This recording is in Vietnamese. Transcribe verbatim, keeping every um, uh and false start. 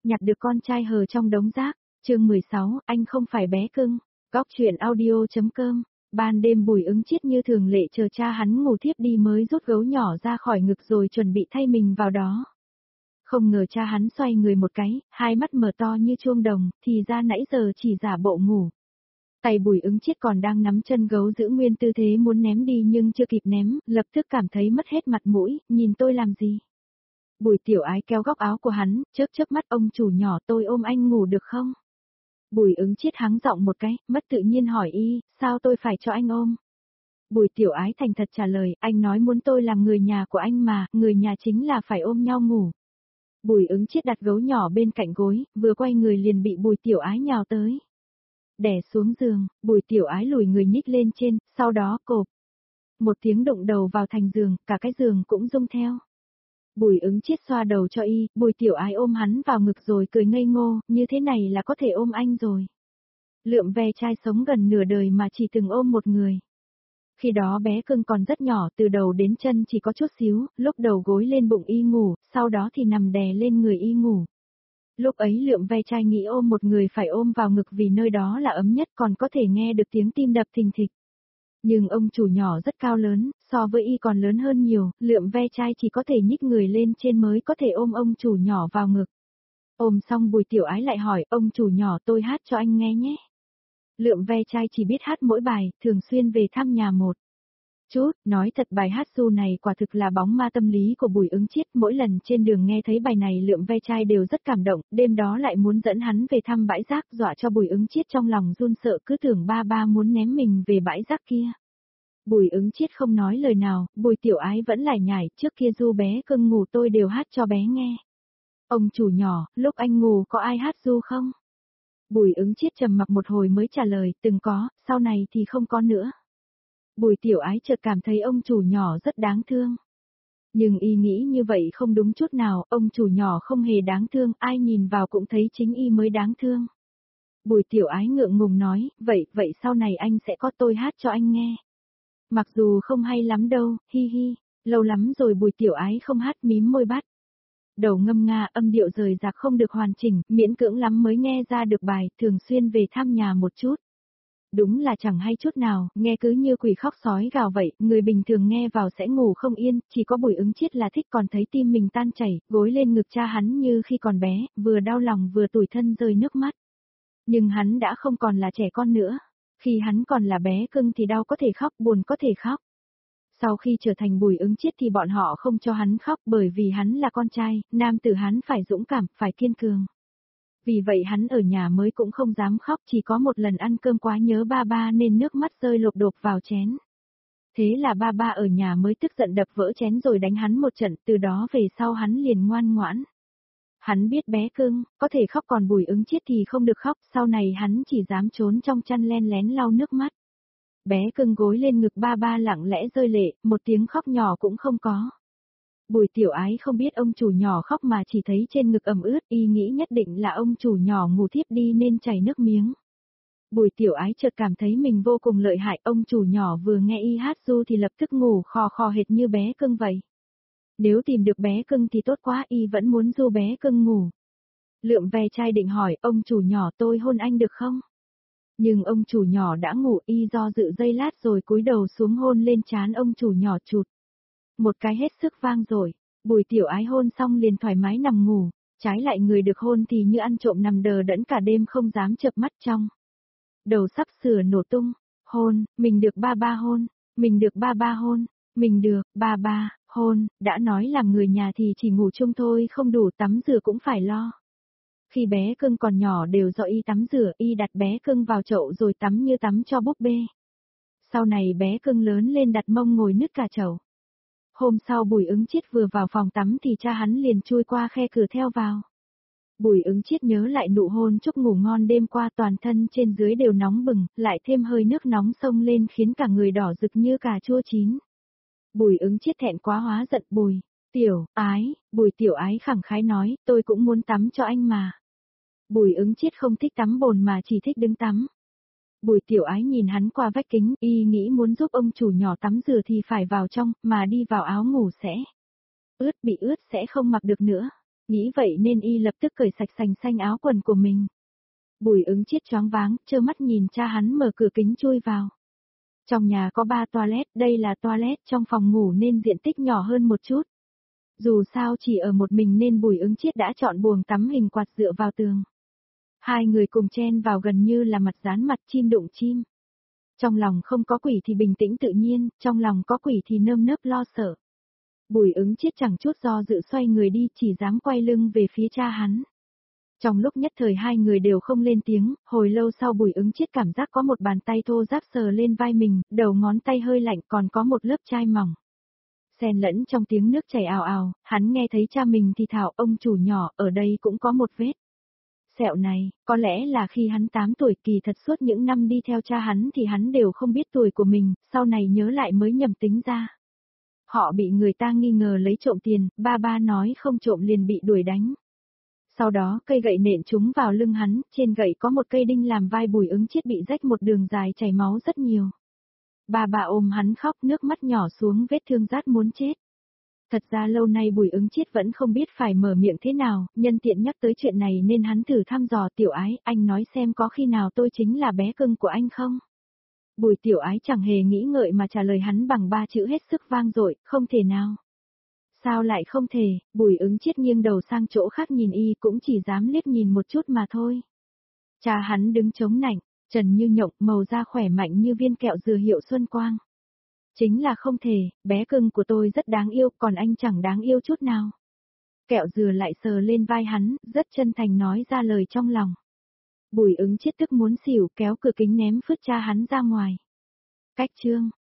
nhặt được con trai hờ trong đống rác. Chương mười sáu, anh không phải bé cưng. Góc truyện audio.com. Ban đêm Bùi Ứng Chiết như thường lệ chờ cha hắn ngủ thiếp đi mới rút gấu nhỏ ra khỏi ngực rồi chuẩn bị thay mình vào đó. Không ngờ cha hắn xoay người một cái, hai mắt mở to như chuông đồng, thì ra nãy giờ chỉ giả bộ ngủ. Tay Bùi Ứng Chiết còn đang nắm chân gấu giữ nguyên tư thế muốn ném đi nhưng chưa kịp ném, lập tức cảm thấy mất hết mặt mũi, nhìn tôi làm gì. Bùi Tiểu Ái kéo góc áo của hắn, chớp chớp mắt, ông chủ nhỏ, tôi ôm anh ngủ được không? Bùi Ứng Chiết hắng giọng một cái, mất tự nhiên hỏi y, sao tôi phải cho anh ôm? Bùi Tiểu Ái thành thật trả lời, anh nói muốn tôi làm người nhà của anh mà, người nhà chính là phải ôm nhau ngủ. Bùi Ứng Chiết đặt gấu nhỏ bên cạnh gối, vừa quay người liền bị Bùi Tiểu Ái nhào tới. Đè xuống giường, Bùi Tiểu Ái lùi người nhích lên trên, sau đó cộp. Một tiếng đụng đầu vào thành giường, cả cái giường cũng rung theo. Bùi Ứng Chiết xoa đầu cho y, Bùi Tiểu Ái ôm hắn vào ngực rồi cười ngây ngô, như thế này là có thể ôm anh rồi. Lượm ve trai sống gần nửa đời mà chỉ từng ôm một người. Khi đó bé cưng còn rất nhỏ, từ đầu đến chân chỉ có chút xíu, lúc đầu gối lên bụng y ngủ, sau đó thì nằm đè lên người y ngủ. Lúc ấy Lượm ve trai nghĩ ôm một người phải ôm vào ngực vì nơi đó là ấm nhất, còn có thể nghe được tiếng tim đập thình thịch. Nhưng ông chủ nhỏ rất cao lớn, so với y còn lớn hơn nhiều, Lượm ve trai chỉ có thể nhích người lên trên mới có thể ôm ông chủ nhỏ vào ngực. Ôm xong Bùi Tiểu Ái lại hỏi, ông chủ nhỏ tôi hát cho anh nghe nhé. Lượm ve trai chỉ biết hát mỗi bài, thường xuyên về thăm nhà một chút, nói thật bài hát ru này quả thực là bóng ma tâm lý của Bùi Ứng Chiết, mỗi lần trên đường nghe thấy bài này Lượm ve trai đều rất cảm động, đêm đó lại muốn dẫn hắn về thăm bãi rác, dọa cho Bùi Ứng Chiết trong lòng run sợ, cứ tưởng ba ba muốn ném mình về bãi rác kia. Bùi Ứng Chiết không nói lời nào, Bùi Tiểu Ái vẫn lải nhải, trước kia ru bé cưng ngủ tôi đều hát cho bé nghe. Ông chủ nhỏ, lúc anh ngủ có ai hát ru không? Bùi Ứng Chiết trầm mặc một hồi mới trả lời, từng có, sau này thì không có nữa. Bùi Tiểu Ái chợt cảm thấy ông chủ nhỏ rất đáng thương. Nhưng y nghĩ như vậy không đúng chút nào, ông chủ nhỏ không hề đáng thương, ai nhìn vào cũng thấy chính y mới đáng thương. Bùi Tiểu Ái ngượng ngùng nói, vậy, vậy sau này anh sẽ có tôi hát cho anh nghe. Mặc dù không hay lắm đâu, hi hi, lâu lắm rồi Bùi Tiểu Ái không hát, mím môi bắt. Đầu ngâm nga, âm điệu rời rạc không được hoàn chỉnh, miễn cưỡng lắm mới nghe ra được bài, thường xuyên về thăm nhà một chút. Đúng là chẳng hay chút nào, nghe cứ như quỷ khóc sói gào vậy, người bình thường nghe vào sẽ ngủ không yên, chỉ có Bùi Ứng Chiết là thích, còn thấy tim mình tan chảy, gối lên ngực cha hắn như khi còn bé, vừa đau lòng vừa tủi thân rơi nước mắt. Nhưng hắn đã không còn là trẻ con nữa, khi hắn còn là bé cưng thì đau có thể khóc, buồn có thể khóc. Sau khi trở thành Bùi Ứng Chiết thì bọn họ không cho hắn khóc bởi vì hắn là con trai, nam tử hắn phải dũng cảm, phải kiên cường. Vì vậy hắn ở nhà mới cũng không dám khóc, chỉ có một lần ăn cơm quá nhớ ba ba nên nước mắt rơi lộp đột vào chén. Thế là ba ba ở nhà mới tức giận đập vỡ chén rồi đánh hắn một trận, từ đó về sau hắn liền ngoan ngoãn. Hắn biết bé cưng, có thể khóc, còn Bùi Ứng Chiết thì không được khóc, sau này hắn chỉ dám trốn trong chăn len lén lau nước mắt. Bé cưng gối lên ngực ba ba lặng lẽ rơi lệ, một tiếng khóc nhỏ cũng không có. Bùi Tiểu Ái không biết ông chủ nhỏ khóc mà chỉ thấy trên ngực ẩm ướt, y nghĩ nhất định là ông chủ nhỏ ngủ thiếp đi nên chảy nước miếng. Bùi Tiểu Ái chợt cảm thấy mình vô cùng lợi hại, ông chủ nhỏ vừa nghe y hát ru thì lập tức ngủ khò khò hệt như bé cưng vậy. Nếu tìm được bé cưng thì tốt quá, y vẫn muốn ru bé cưng ngủ. Lượm ve trai định hỏi, ông chủ nhỏ tôi hôn anh được không? Nhưng ông chủ nhỏ đã ngủ, y do dự giây lát rồi cúi đầu xuống hôn lên trán ông chủ nhỏ chụt. Một cái hết sức vang rồi, Bùi Tiểu Ái hôn xong liền thoải mái nằm ngủ, trái lại người được hôn thì như ăn trộm nằm đờ đẫn cả đêm không dám chợp mắt trong. Đầu sắp sửa nổ tung, hôn, mình được ba ba hôn, mình được ba ba hôn, mình được, ba ba, hôn, đã nói làm người nhà thì chỉ ngủ chung thôi không đủ, tắm rửa cũng phải lo. Khi bé cưng còn nhỏ đều do y tắm rửa, y đặt bé cưng vào chậu rồi tắm như tắm cho búp bê. Sau này bé cưng lớn lên đặt mông ngồi nứt cả chậu. Hôm sau Bùi Ứng Chiết vừa vào phòng tắm thì cha hắn liền chui qua khe cửa theo vào. Bùi Ứng Chiết nhớ lại nụ hôn chúc ngủ ngon đêm qua, toàn thân trên dưới đều nóng bừng, lại thêm hơi nước nóng xông lên khiến cả người đỏ rực như cà chua chín. Bùi Ứng Chiết thẹn quá hóa giận, Bùi, Tiểu Ái, Bùi Tiểu Ái khẳng khái nói, tôi cũng muốn tắm cho anh mà. Bùi Ứng Chiết không thích tắm bồn mà chỉ thích đứng tắm. Bùi Tiểu Ái nhìn hắn qua vách kính, y nghĩ muốn giúp ông chủ nhỏ tắm rửa thì phải vào trong, mà đi vào áo ngủ sẽ ướt, bị ướt sẽ không mặc được nữa. Nghĩ vậy nên y lập tức cởi sạch sành xanh áo quần của mình. Bùi ứng chiết choáng váng, trơ mắt nhìn cha hắn mở cửa kính chui vào. Trong nhà có ba toilet, đây là toilet trong phòng ngủ nên diện tích nhỏ hơn một chút. Dù sao chỉ ở một mình nên Bùi ứng chiết đã chọn buồng tắm hình quạt dựa vào tường. Hai người cùng chen vào gần như là mặt dán mặt, chim đụng chim. Trong lòng không có quỷ thì bình tĩnh tự nhiên, trong lòng có quỷ thì nơm nớp lo sợ. Bùi ứng chiết chẳng chút do dự xoay người đi, chỉ dám quay lưng về phía cha hắn. Trong lúc nhất thời hai người đều không lên tiếng, hồi lâu sau Bùi ứng chiết cảm giác có một bàn tay thô ráp sờ lên vai mình, đầu ngón tay hơi lạnh, còn có một lớp chai mỏng. Xen lẫn trong tiếng nước chảy ào ào, hắn nghe thấy cha mình thì thào: ông chủ nhỏ, ở đây cũng có một vết sẹo này. Có lẽ là khi hắn tám tuổi, kỳ thật suốt những năm đi theo cha hắn thì hắn đều không biết tuổi của mình, sau này nhớ lại mới nhầm tính ra. Họ bị người ta nghi ngờ lấy trộm tiền, ba ba nói không trộm liền bị đuổi đánh. Sau đó cây gậy nện trúng vào lưng hắn, trên gậy có một cây đinh làm vai Bùi ứng chiết bị rách một đường dài chảy máu rất nhiều. Bà bà ôm hắn khóc, nước mắt nhỏ xuống, vết thương rát muốn chết. Thật ra lâu nay Bùi ứng chiết vẫn không biết phải mở miệng thế nào, nhân tiện nhắc tới chuyện này nên hắn thử thăm dò: tiểu ái, anh nói xem có khi nào tôi chính là bé cưng của anh không? Bùi tiểu ái chẳng hề nghĩ ngợi mà trả lời hắn bằng ba chữ hết sức vang dội: không thể nào. Sao lại không thể? Bùi ứng chiết nghiêng đầu sang chỗ khác nhìn y, cũng chỉ dám liếc nhìn một chút mà thôi. Cha hắn đứng chống nạnh, trần như nhộng, màu da khỏe mạnh như viên kẹo dừa hiệu Xuân Quang. Chính là không thể, bé cưng của tôi rất đáng yêu, còn anh chẳng đáng yêu chút nào. Kẹo dừa lại sờ lên vai hắn, rất chân thành nói ra lời trong lòng. Bùi ứng chiết tức muốn xỉu, kéo cửa kính ném phứt cha hắn ra ngoài. Cách chương.